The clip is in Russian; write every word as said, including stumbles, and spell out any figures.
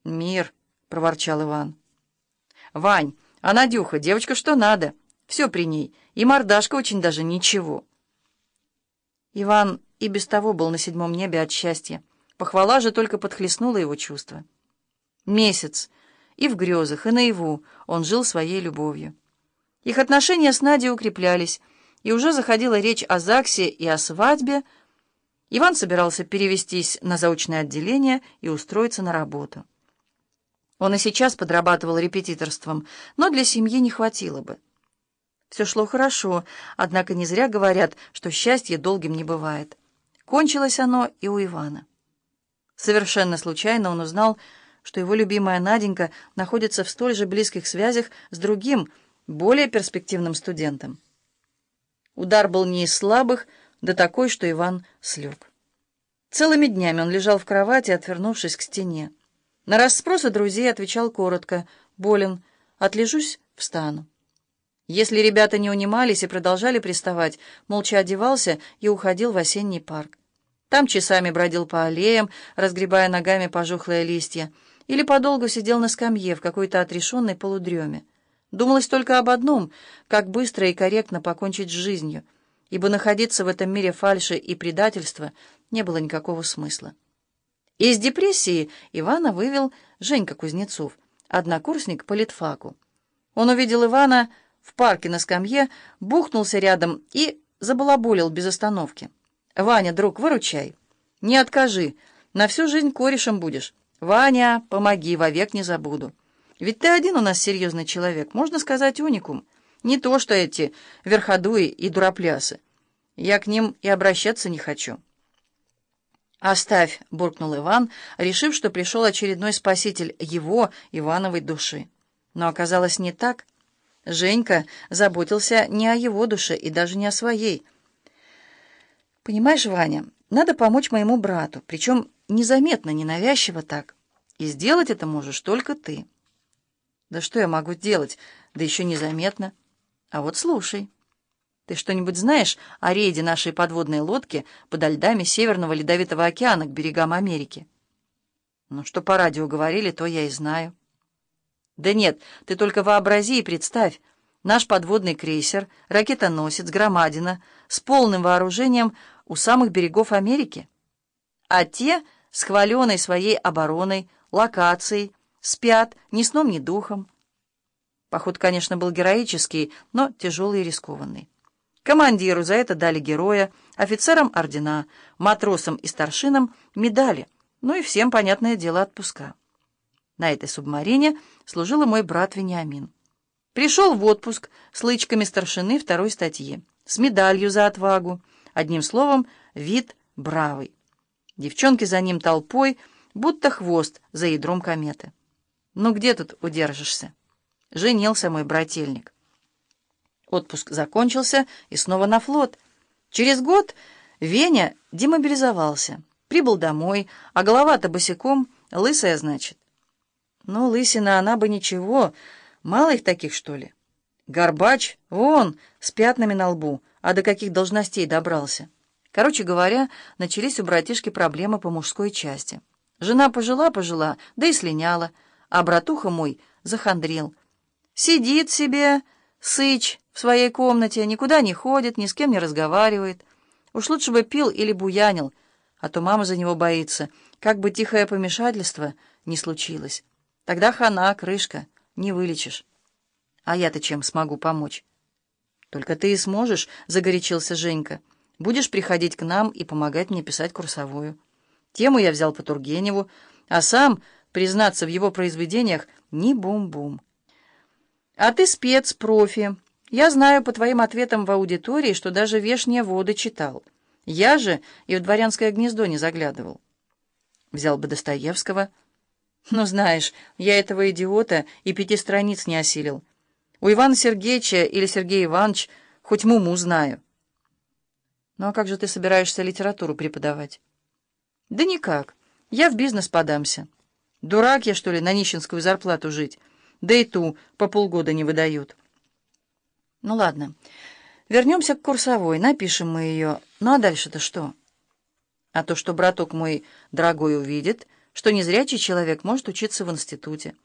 «Мир», — проворчал Иван. «Вань, а Надюха, девочка что надо. Все при ней. И мордашка очень даже ничего». Иван и без того был на седьмом небе от счастья. Похвала же только подхлестнула его чувства. Месяц. И в грезах, и наяву он жил своей любовью. Их отношения с Надей укреплялись, и уже заходила речь о ЗАГСе и о свадьбе. Иван собирался перевестись на заочное отделение и устроиться на работу. Он и сейчас подрабатывал репетиторством, но для семьи не хватило бы. Все шло хорошо, однако не зря говорят, что счастье долгим не бывает. Кончилось оно и у Ивана. Совершенно случайно он узнал, что его любимая Наденька находится в столь же близких связях с другим, более перспективным студентом. Удар был не из слабых, да такой, что Иван слег. Целыми днями он лежал в кровати, отвернувшись к стене. На расспросы друзей отвечал коротко: «Болен, отлежусь, встану». Если ребята не унимались и продолжали приставать, молча одевался и уходил в осенний парк. Там часами бродил по аллеям, разгребая ногами пожухлые листья, или подолгу сидел на скамье в какой-то отрешенной полудреме. Думалось только об одном — как быстро и корректно покончить с жизнью, ибо находиться в этом мире фальши и предательства не было никакого смысла. Из депрессии Ивана вывел Женька Кузнецов, однокурсник по литфаку. Он увидел Ивана в парке на скамье, бухнулся рядом и забалаболил без остановки. «Ваня, друг, выручай. Не откажи. На всю жизнь корешем будешь. Ваня, помоги, вовек не забуду. Ведь ты один у нас серьезный человек, можно сказать, уникум. Не то, что эти верходуи и дуроплясы. Я к ним и обращаться не хочу». «Оставь», — буркнул Иван, решив, что пришел очередной спаситель его, Ивановой, души. Но оказалось не так. Женька заботился не о его душе и даже не о своей. «Понимаешь, Ваня, надо помочь моему брату, причем незаметно, ненавязчиво так. И сделать это можешь только ты». «Да что я могу делать? Да еще незаметно. А вот слушай. Ты что-нибудь знаешь о рейде нашей подводной лодки подо льдами Северного Ледовитого океана к берегам Америки?» «Ну, что по радио говорили, то я и знаю». «Да нет, ты только вообрази и представь. Наш подводный крейсер, ракетоносец, громадина, с полным вооружением у самых берегов Америки. А те с хваленой своей обороной, локацией, спят ни сном, ни духом». Поход, конечно, был героический, но тяжелый и рискованный. Командиру за это дали героя, офицерам — ордена, матросам и старшинам — медали, ну и всем, понятное дело, отпуска. На этой субмарине служил и мой брат Вениамин. Пришел в отпуск с лычками старшины второй статьи, с медалью за отвагу, одним словом, вид бравый. Девчонки за ним толпой, будто хвост за ядром кометы. Ну где тут удержишься? Женился мой брательник. Отпуск закончился, и снова на флот. Через год Веня демобилизовался, прибыл домой, а голова-то босиком, лысая, значит. Ну, лысина, она бы ничего, мало их таких, что ли? Горбач, вон, с пятнами на лбу, а до каких должностей добрался. Короче говоря, начались у братишки проблемы по мужской части. Жена пожила-пожила, да и слиняла, а братуха мой захандрил. Сидит себе, сыч, в своей комнате, никуда не ходит, ни с кем не разговаривает. Уж лучше бы пил или буянил, а то мама за него боится, как бы тихое помешательство не случилось. Тогда хана, крышка, не вылечишь. А я-то чем смогу помочь? Только ты и сможешь, — загорячился Женька. Будешь приходить к нам и помогать мне писать курсовую. Тему я взял по Тургеневу, а сам, признаться в его произведениях, ни бум-бум. А ты спец, профи. Я знаю по твоим ответам в аудитории, что даже «Вешние воды» читал. Я же и в «Дворянское гнездо» не заглядывал. Взял бы Достоевского. Но знаешь, я этого идиота и пяти страниц не осилил. У Ивана Сергеевича или Сергея Ивановича хоть муму знаю. Ну а как же ты собираешься литературу преподавать? Да никак. Я в бизнес подамся. Дурак я, что ли, на нищенскую зарплату жить? Да и ту по полгода не выдают. Ну ладно, вернемся к курсовой, напишем мы ее. Ну а дальше-то что? А то, что браток мой дорогой увидит, что незрячий человек может учиться в институте.